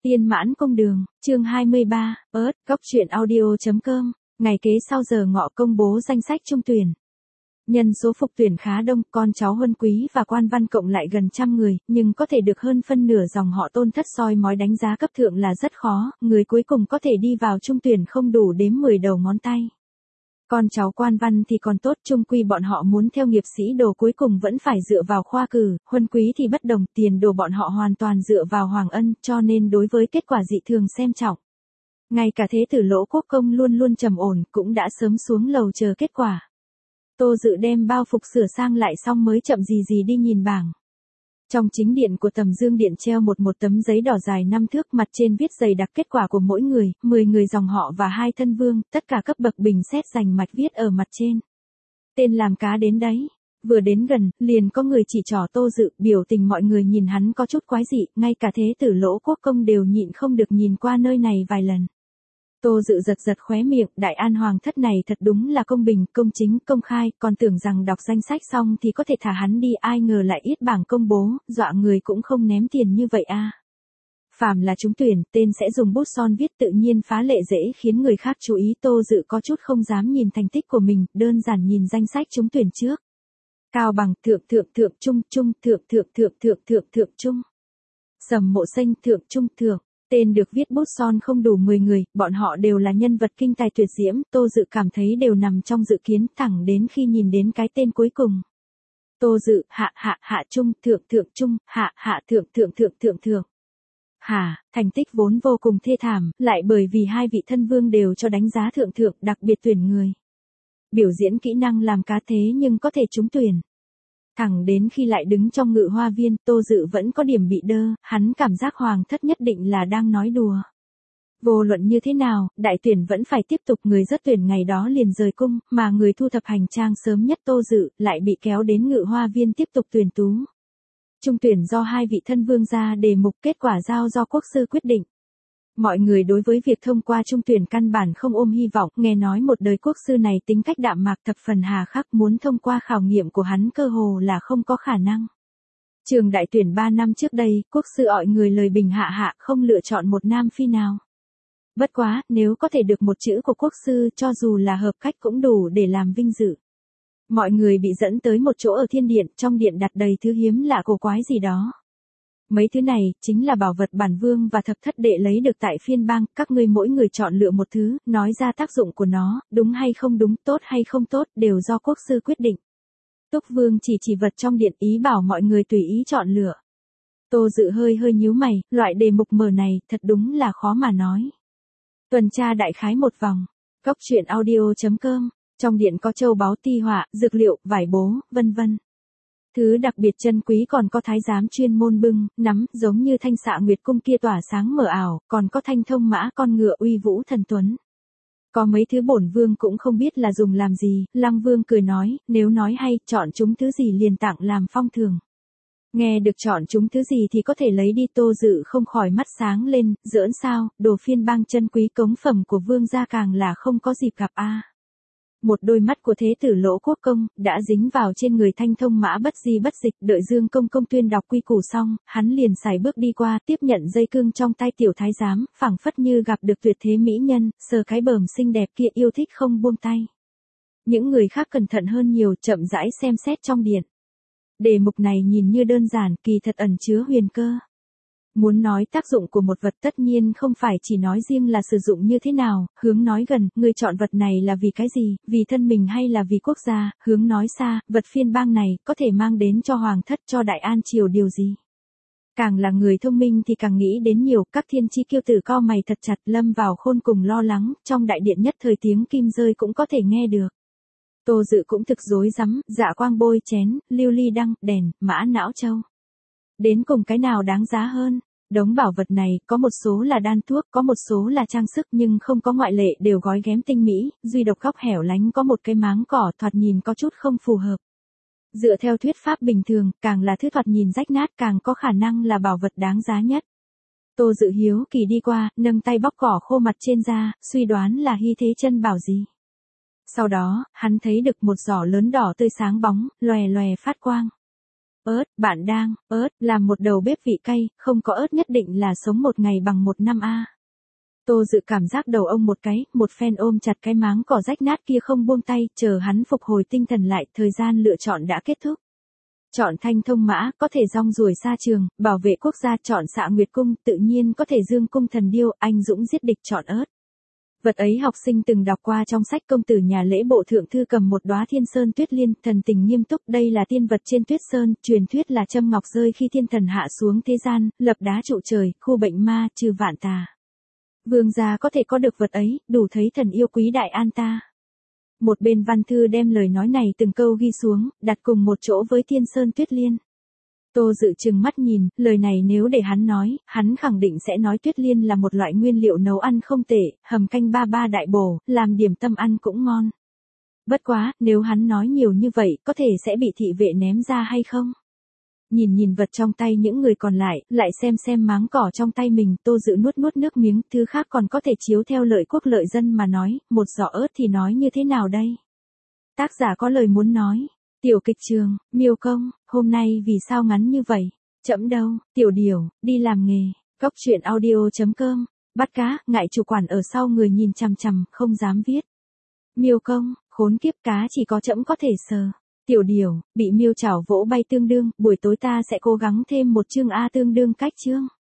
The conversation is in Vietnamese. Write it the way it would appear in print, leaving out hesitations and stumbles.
Tiên Mãn Công Đường, chương 23, góc truyện audio.com, ngày kế sau giờ ngọ công bố danh sách trung tuyển. Nhân số phục tuyển khá đông, con cháu huân quý và quan văn cộng lại gần 100 người, nhưng có thể được hơn phân nửa dòng họ Tôn thất soi mói đánh giá cấp thượng là rất khó, người cuối cùng có thể đi vào trung tuyển không đủ đếm 10 đầu ngón tay. Con cháu quan văn thì còn tốt, chung quy bọn họ muốn theo nghiệp sĩ đồ cuối cùng vẫn phải dựa vào khoa cử, huân quý thì bất đồng, tiền đồ bọn họ hoàn toàn dựa vào Hoàng Ân, cho nên đối với kết quả dị thường xem trọng. Ngay cả thế tử Lỗ Quốc Công luôn luôn trầm ổn, cũng đã sớm xuống lầu chờ kết quả. Tô Dự đem bao phục sửa sang lại xong mới chậm gì đi nhìn bảng. Trong chính điện của Tầm Dương Điện treo một tấm giấy đỏ dài 5 thước, mặt trên viết dày đặc kết quả của mỗi người, 10 người dòng họ và 2 thân vương, tất cả cấp bậc bình xét rành mạch viết ở mặt trên. Tên làm cá đến đấy. Vừa đến gần, liền có người chỉ trỏ Tô Dự, biểu tình mọi người nhìn hắn có chút quái dị, ngay cả thế tử Lỗ Quốc Công đều nhịn không được nhìn qua nơi này vài lần. Tô Dự giật khóe miệng, Đại An Hoàng thất này thật đúng là công bình, công chính, công khai, còn tưởng rằng đọc danh sách xong thì có thể thả hắn đi, ai ngờ lại ít bảng công bố, dọa người cũng không ném tiền như vậy a. Phàm là trúng tuyển, tên sẽ dùng bút son viết tự nhiên phá lệ dễ khiến người khác chú ý. Tô Dự có chút không dám nhìn thành tích của mình, đơn giản nhìn danh sách trúng tuyển trước. Cao bằng, thượng trung, thượng trung. Sầm Mộ Xanh, thượng trung thượng. Tên được viết bút son không đủ 10 người, bọn họ đều là nhân vật kinh tài tuyệt diễm, Tô Dự cảm thấy đều nằm trong dự kiến, thẳng đến khi nhìn đến cái tên cuối cùng. Tô Dự, hạ trung, thượng trung, hạ thượng. Thành tích vốn vô cùng thê thảm, lại bởi vì 2 vị thân vương đều cho đánh giá thượng, đặc biệt tuyển người. Biểu diễn kỹ năng làm cá thế nhưng có thể trúng tuyển. Thẳng đến khi lại đứng trong Ngự Hoa Viên, Tô Dự vẫn có điểm bị đơ, hắn cảm giác Hoàng thất nhất định là đang nói đùa. Vô luận như thế nào, đại tuyển vẫn phải tiếp tục, người rất tuyển ngày đó liền rời cung, mà người thu thập hành trang sớm nhất Tô Dự, lại bị kéo đến Ngự Hoa Viên tiếp tục tuyển tú. Trung tuyển do 2 vị thân vương ra đề mục, kết quả giao do quốc sư quyết định. Mọi người đối với việc thông qua trung tuyển căn bản không ôm hy vọng, nghe nói một đời quốc sư này tính cách đạm mạc thập phần hà khắc, muốn thông qua khảo nghiệm của hắn cơ hồ là không có khả năng. Trường đại tuyển 3 năm trước đây, quốc sư ọi người lời bình hạ không lựa chọn một nam phi nào. Bất quá, nếu có thể được một chữ của quốc sư cho dù là hợp cách cũng đủ để làm vinh dự. Mọi người bị dẫn tới một chỗ ở thiên điện, trong điện đặt đầy thứ hiếm lạ cổ quái gì đó. Mấy thứ này, chính là bảo vật bản vương và thập thất đệ lấy được tại phiên bang, các ngươi mỗi người chọn lựa một thứ, nói ra tác dụng của nó, đúng hay không đúng, tốt hay không tốt, đều do quốc sư quyết định. Túc Vương chỉ vật trong điện, ý bảo mọi người tùy ý chọn lựa. Tô Dự hơi nhíu mày, loại đề mục mở này, thật đúng là khó mà nói. Tuần tra đại khái một vòng, góc truyện audio.com, trong điện có châu báu ti họa, dược liệu, vải bố, vân vân. Thứ đặc biệt chân quý còn có thái giám chuyên môn bưng, nắm, giống như thanh xạ nguyệt cung kia tỏa sáng mờ ảo, còn có thanh thông mã con ngựa uy vũ thần tuấn. Có mấy thứ bổn vương cũng không biết là dùng làm gì, Lăng Vương cười nói, nếu nói hay, chọn chúng thứ gì liền tặng làm phong thường. Nghe được chọn chúng thứ gì thì có thể lấy đi. Tô Dự không khỏi mắt sáng lên, giỡn sao, đồ phiên bang chân quý cống phẩm của vương gia càng là không có dịp gặp a. Một đôi mắt của thế tử Lỗ Quốc Công, đã dính vào trên người thanh thông mã bất di bất dịch, đợi Dương Công Công tuyên đọc quy củ xong, hắn liền sải bước đi qua, tiếp nhận dây cương trong tay tiểu thái giám, phảng phất như gặp được tuyệt thế mỹ nhân, sờ cái bờm xinh đẹp kia yêu thích không buông tay. Những người khác cẩn thận hơn nhiều, chậm rãi xem xét trong điện. Đề mục này nhìn như đơn giản, kỳ thật ẩn chứa huyền cơ. Muốn nói tác dụng của một vật tất nhiên không phải chỉ nói riêng là sử dụng như thế nào, hướng nói gần, người chọn vật này là vì cái gì, vì thân mình hay là vì quốc gia, hướng nói xa, vật phiên bang này có thể mang đến cho hoàng thất, cho Đại An triều điều gì. Càng là người thông minh thì càng nghĩ đến nhiều, các thiên chi kiêu tử cau mày thật chặt, lâm vào khôn cùng lo lắng, trong đại điện nhất thời tiếng kim rơi cũng có thể nghe được. Tô Dự cũng thực rối rắm, dạ quang bôi chén, lưu ly đăng, đèn, mã não châu. Đến cùng cái nào đáng giá hơn? Đống bảo vật này, có một số là đan thuốc, có một số là trang sức nhưng không có ngoại lệ, đều gói ghém tinh mỹ, duy độc góc hẻo lánh có một cái máng cỏ thoạt nhìn có chút không phù hợp. Dựa theo thuyết pháp bình thường, càng là thứ thoạt nhìn rách nát càng có khả năng là bảo vật đáng giá nhất. Tô Dự hiếu kỳ đi qua, nâng tay bóc cỏ khô mặt trên ra, suy đoán là hy thế chân bảo gì. Sau đó, hắn thấy được một giỏ lớn đỏ tươi sáng bóng, lòe phát quang. Bạn đang, làm một đầu bếp vị cay, không có ớt nhất định là sống một ngày bằng một năm a. Tô Dự cảm giác đầu ông một cái, một phen ôm chặt cái máng cỏ rách nát kia không buông tay, chờ hắn phục hồi tinh thần lại, thời gian lựa chọn đã kết thúc. Chọn Thanh Thông Mã, có thể rong ruổi xa trường, bảo vệ quốc gia, chọn Xạ Nguyệt Cung, tự nhiên có thể Dương Cung Thần Điêu, anh dũng giết địch, chọn ớt. Vật ấy học sinh từng đọc qua trong sách Công tử nhà lễ bộ thượng thư cầm một đóa thiên sơn tuyết liên, thần tình nghiêm túc, đây là tiên vật trên tuyết sơn, truyền thuyết là châm ngọc rơi khi thiên thần hạ xuống thế gian, lập đá trụ trời, khu bệnh ma, trừ vạn tà. Vương gia có thể có được vật ấy, đủ thấy thần yêu quý đại an ta. Một bên văn thư đem lời nói này từng câu ghi xuống, đặt cùng một chỗ với thiên sơn tuyết liên. Tô Dự trừng mắt nhìn, lời này nếu để hắn nói, hắn khẳng định sẽ nói tuyết liên là một loại nguyên liệu nấu ăn không tệ, hầm canh ba ba đại bổ, làm điểm tâm ăn cũng ngon. Bất quá, nếu hắn nói nhiều như vậy, có thể sẽ bị thị vệ ném ra hay không? Nhìn vật trong tay những người còn lại xem máng cỏ trong tay mình, Tô Dự nuốt nước miếng, thứ khác còn có thể chiếu theo lợi quốc lợi dân mà nói, một giỏ ớt thì nói như thế nào đây? Tác giả có lời muốn nói. Tiểu kịch trường, Miêu Công, hôm nay vì sao ngắn như vậy? Chậm đâu, Tiểu Điều, đi làm nghề. Cóc truyện audio.com, bắt cá, ngại chủ quản ở sau người nhìn chằm chằm, không dám viết. Miêu Công, khốn kiếp, cá chỉ có chậm có thể sờ. Tiểu Điều, bị miêu chảo vỗ bay tương đương, buổi tối ta sẽ cố gắng thêm một chương A tương đương cách chương.